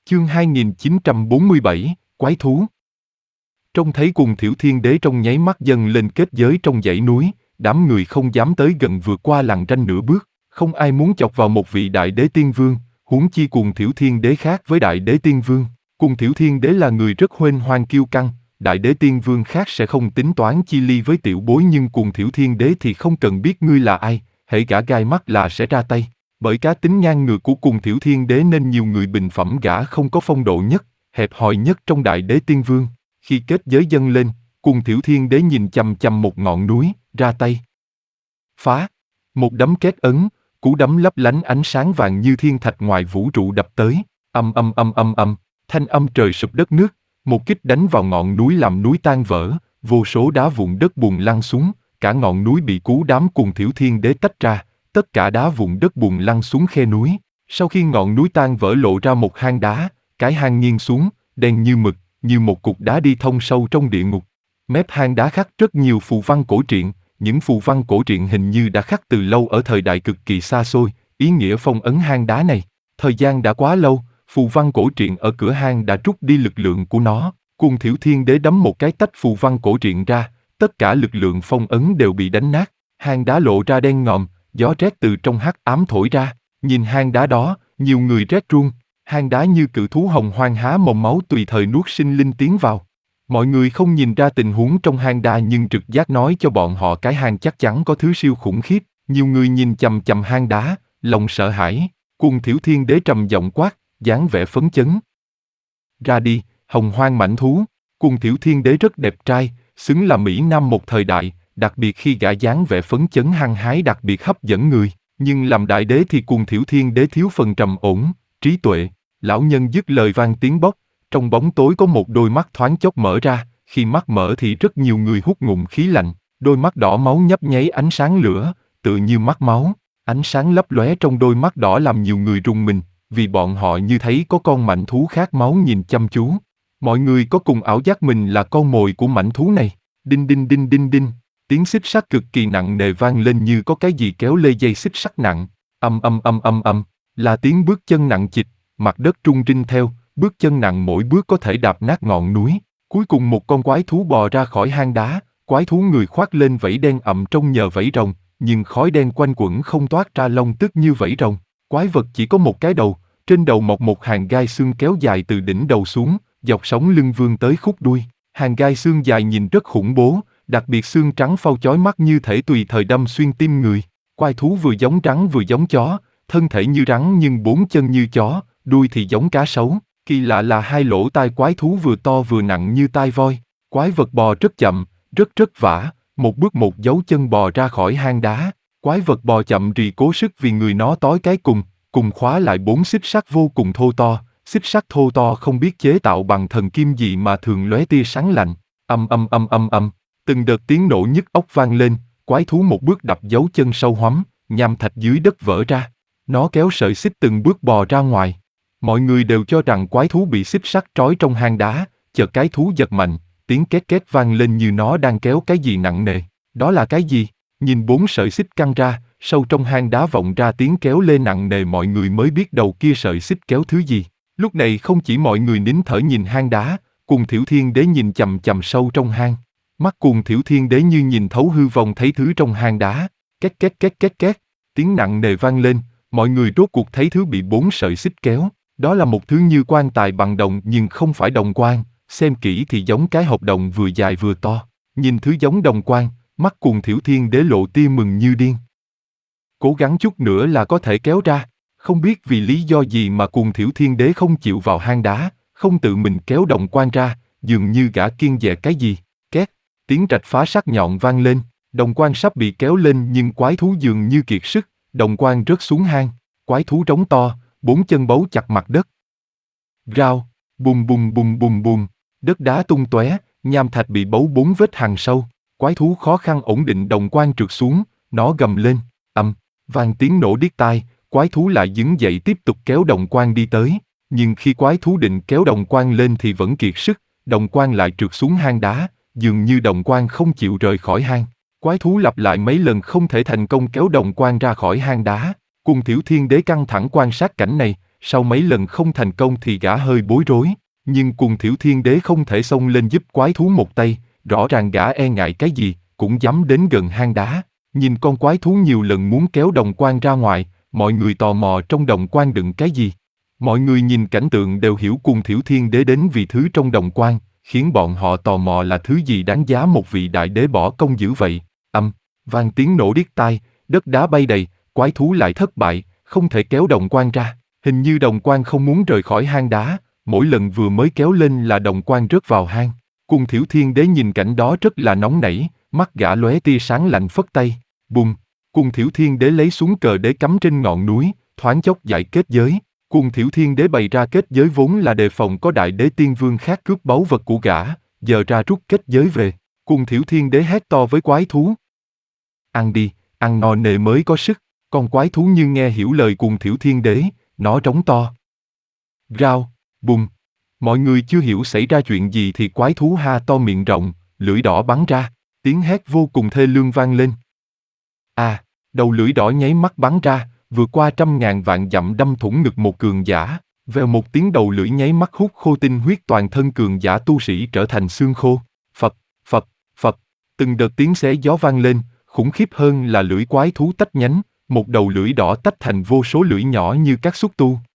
Chương 2947, Quái thú. Trông thấy Cùng Thiểu Thiên Đế trong nháy mắt dâng lên kết giới trong dãy núi, đám người không dám tới gần vượt qua lằn ranh nửa bước, không ai muốn chọc vào một vị Đại Đế Tiên Vương, huống chi Cùng Thiểu Thiên Đế khác với Đại Đế Tiên Vương. Cùng Thiểu Thiên Đế là người rất huênh hoang kiêu căng, Đại Đế Tiên Vương khác sẽ không tính toán chi ly với tiểu bối, nhưng Cùng Thiểu Thiên Đế thì không cần biết ngươi là ai, hễ gã gai mắt là sẽ ra tay. Bởi cá tính ngang ngược của Cùng Thiểu Thiên Đế nên nhiều người bình phẩm gã không có phong độ nhất, hẹp hòi nhất trong Đại Đế Tiên Vương. Khi kết giới dâng lên, Cùng Thiểu Thiên Đế nhìn chằm chằm một ngọn núi, ra tay. Phá! Một đấm kết ấn, cú đấm lấp lánh ánh sáng vàng như thiên thạch ngoài vũ trụ đập tới. Thanh âm trời sụp đất nước, một kích đánh vào ngọn núi làm núi tan vỡ, vô số đá vụn đất bùn lăn xuống, cả ngọn núi bị cú đấm Cùng Thiểu Thiên Đế tách ra, tất cả đá vụn đất bùn lăn xuống khe núi. Sau khi ngọn núi tan vỡ lộ ra một hang đá, cái hang nghiêng xuống, đen như mực, như một cục đá đi thông sâu trong địa ngục. Mép hang đá khắc rất nhiều phù văn cổ truyện, những phù văn cổ truyện hình như đã khắc từ lâu ở thời đại cực kỳ xa xôi, ý nghĩa phong ấn hang đá này. Thời gian đã quá lâu, phù văn cổ truyện ở cửa hang đã trút đi lực lượng của nó. Cùng Thiểu Thiên Đế đấm một cái tách phù văn cổ truyện ra, tất cả lực lượng phong ấn đều bị đánh nát. Hang đá lộ ra đen ngòm, gió rét từ trong hắc ám thổi ra. Nhìn hang đá đó, nhiều người rét run. Hang đá như cự thú hồng hoang há mồm máu tùy thời nuốt sinh linh tiến vào. Mọi người không nhìn ra tình huống trong hang đá nhưng trực giác nói cho bọn họ cái hang chắc chắn có thứ siêu khủng khiếp. Nhiều người nhìn chằm chằm hang đá, lòng sợ hãi. Cùng Thiểu Thiên Đế trầm giọng quát, dáng vẻ phấn chấn. Ra đi, hồng hoang mãnh thú. Cùng Thiểu Thiên Đế rất đẹp trai, xứng là Mỹ Nam một thời đại, đặc biệt khi gã dáng vẻ phấn chấn hăng hái đặc biệt hấp dẫn người. Nhưng làm đại đế thì Cùng Thiểu Thiên Đế thiếu phần trầm ổn, trí tuệ. Lão nhân dứt lời vang tiếng bốc, trong bóng tối có một đôi mắt thoáng chốc mở ra, khi mắt mở thì rất nhiều người hút ngụm khí lạnh, đôi mắt đỏ máu nhấp nháy ánh sáng lửa, tựa như mắt máu, ánh sáng lấp lóe trong đôi mắt đỏ làm nhiều người rùng mình, vì bọn họ như thấy có con mãnh thú khát máu nhìn chăm chú. Mọi người có cùng ảo giác mình là con mồi của mãnh thú này. Đinh đinh đinh đinh đinh, tiếng xích sắt cực kỳ nặng nề vang lên như có cái gì kéo lê dây xích sắt nặng. Là tiếng bước chân nặng trịch. Mặt đất rung rinh theo, bước chân nặng mỗi bước có thể đạp nát ngọn núi. Cuối cùng một con quái thú bò ra khỏi hang đá, quái thú người khoác lên vảy đen ậm trông nhờ vảy rồng, nhưng khói đen quanh quẩn không toát ra lông tức như vảy rồng. Quái vật chỉ có một cái đầu, trên đầu mọc một hàng gai xương kéo dài từ đỉnh đầu xuống, dọc sống lưng vươn tới khúc đuôi. Hàng gai xương dài nhìn rất khủng bố, đặc biệt xương trắng phau chói mắt như thể tùy thời đâm xuyên tim người. Quái thú vừa giống rắn vừa giống chó, thân thể như rắn nhưng bốn chân như chó. Đuôi thì giống cá sấu, kỳ lạ là hai lỗ tai quái thú vừa to vừa nặng như tai voi. Quái vật bò rất chậm, rất vả, một bước một dấu chân bò ra khỏi hang đá. Quái vật bò chậm rì cố sức vì người nó tối cái cùng khóa lại 4 xích sắt vô cùng thô to. Xích sắt thô to không biết chế tạo bằng thần kim gì mà thường lóe tia sáng lạnh. Từng đợt tiếng nổ nhức óc vang lên, quái thú một bước đập dấu chân sâu hoắm, nham thạch dưới đất vỡ ra. Nó kéo sợi xích từng bước bò ra ngoài. Mọi người đều cho rằng quái thú bị xích sắt trói trong hang đá, chợt cái thú giật mạnh, tiếng két két vang lên như nó đang kéo cái gì nặng nề. Đó là cái gì? Nhìn 4 sợi xích căng ra, sâu trong hang đá vọng ra tiếng kéo lê nặng nề, mọi người mới biết đầu kia sợi xích kéo thứ gì. Lúc này không chỉ mọi người nín thở nhìn hang đá, Cùng Thiểu Thiên Đế nhìn chằm chằm sâu trong hang. Mắt Cùng Thiểu Thiên Đế như nhìn thấu hư vong thấy thứ trong hang đá. Két két két két két, tiếng nặng nề vang lên, mọi người rốt cuộc thấy thứ bị 4 sợi xích kéo. Đó là một thứ như quan tài bằng đồng nhưng không phải đồng quan, xem kỹ thì giống cái hộp đồng vừa dài vừa to. Nhìn thứ giống đồng quan, mắt Cùng Thiểu Thiên Đế lộ tia mừng như điên. Cố gắng chút nữa là có thể kéo ra, không biết vì lý do gì mà Cùng Thiểu Thiên Đế không chịu vào hang đá, không tự mình kéo đồng quan ra, dường như gã kiêng dè cái gì. Két, tiếng rạch phá sắc nhọn vang lên, đồng quan sắp bị kéo lên nhưng quái thú dường như kiệt sức, đồng quan rớt xuống hang, quái thú trống to. 4 chân bấu chặt mặt đất. Rao, bùm bùm bùm bùm bùm, đất đá tung tóe, nham thạch bị bấu 4 vết hằn sâu. Quái thú khó khăn ổn định đồng quan trượt xuống, nó gầm lên, vang tiếng nổ điếc tai, quái thú lại đứng dậy tiếp tục kéo đồng quan đi tới. Nhưng khi quái thú định kéo đồng quan lên thì vẫn kiệt sức, đồng quan lại trượt xuống hang đá, dường như đồng quan không chịu rời khỏi hang. Quái thú lặp lại mấy lần không thể thành công kéo đồng quan ra khỏi hang đá. Cùng Thiểu Thiên Đế căng thẳng quan sát cảnh này, sau mấy lần không thành công thì gã hơi bối rối. Nhưng Cùng Thiểu Thiên Đế không thể xông lên giúp quái thú một tay, rõ ràng gã e ngại cái gì, cũng dám đến gần hang đá. Nhìn con quái thú nhiều lần muốn kéo đồng quan ra ngoài, mọi người tò mò trong đồng quan đựng cái gì. Mọi người nhìn cảnh tượng đều hiểu Cùng Thiểu Thiên Đế đến vì thứ trong đồng quan, khiến bọn họ tò mò là thứ gì đáng giá một vị đại đế bỏ công giữ vậy. Vang tiếng nổ điếc tai, đất đá bay đầy, quái thú lại thất bại, không thể kéo đồng quan ra. Hình như đồng quan không muốn rời khỏi hang đá, mỗi lần vừa mới kéo lên là đồng quan rớt vào hang. Cùng Thiểu Thiên Đế nhìn cảnh đó rất là nóng nảy, mắt gã lóe tia sáng lạnh phất tay. Bùng! Cùng Thiểu Thiên Đế lấy súng cờ đế cắm trên ngọn núi, thoáng chốc giải kết giới. Cùng Thiểu Thiên Đế bày ra kết giới vốn là đề phòng có đại đế tiên vương khác cướp báu vật của gã, giờ ra rút kết giới về. Cùng Thiểu Thiên Đế hét to với quái thú. Ăn đi, ăn no nề mới có sức. Con quái thú như nghe hiểu lời Cùng Thiểu Thiên Đế, nó trống to. Rao, bùng. Mọi người chưa hiểu xảy ra chuyện gì thì quái thú ha to miệng rộng, lưỡi đỏ bắn ra, tiếng hét vô cùng thê lương vang lên. Đầu lưỡi đỏ nháy mắt bắn ra, vượt qua 100.000 vạn dặm đâm thủng ngực một cường giả. Vèo một tiếng đầu lưỡi nháy mắt hút khô tinh huyết toàn thân cường giả tu sĩ trở thành xương khô. Phập, phập, phập, từng đợt tiếng xé gió vang lên, khủng khiếp hơn là lưỡi quái thú tách nhánh, một đầu lưỡi đỏ tách thành vô số lưỡi nhỏ như các xúc tu.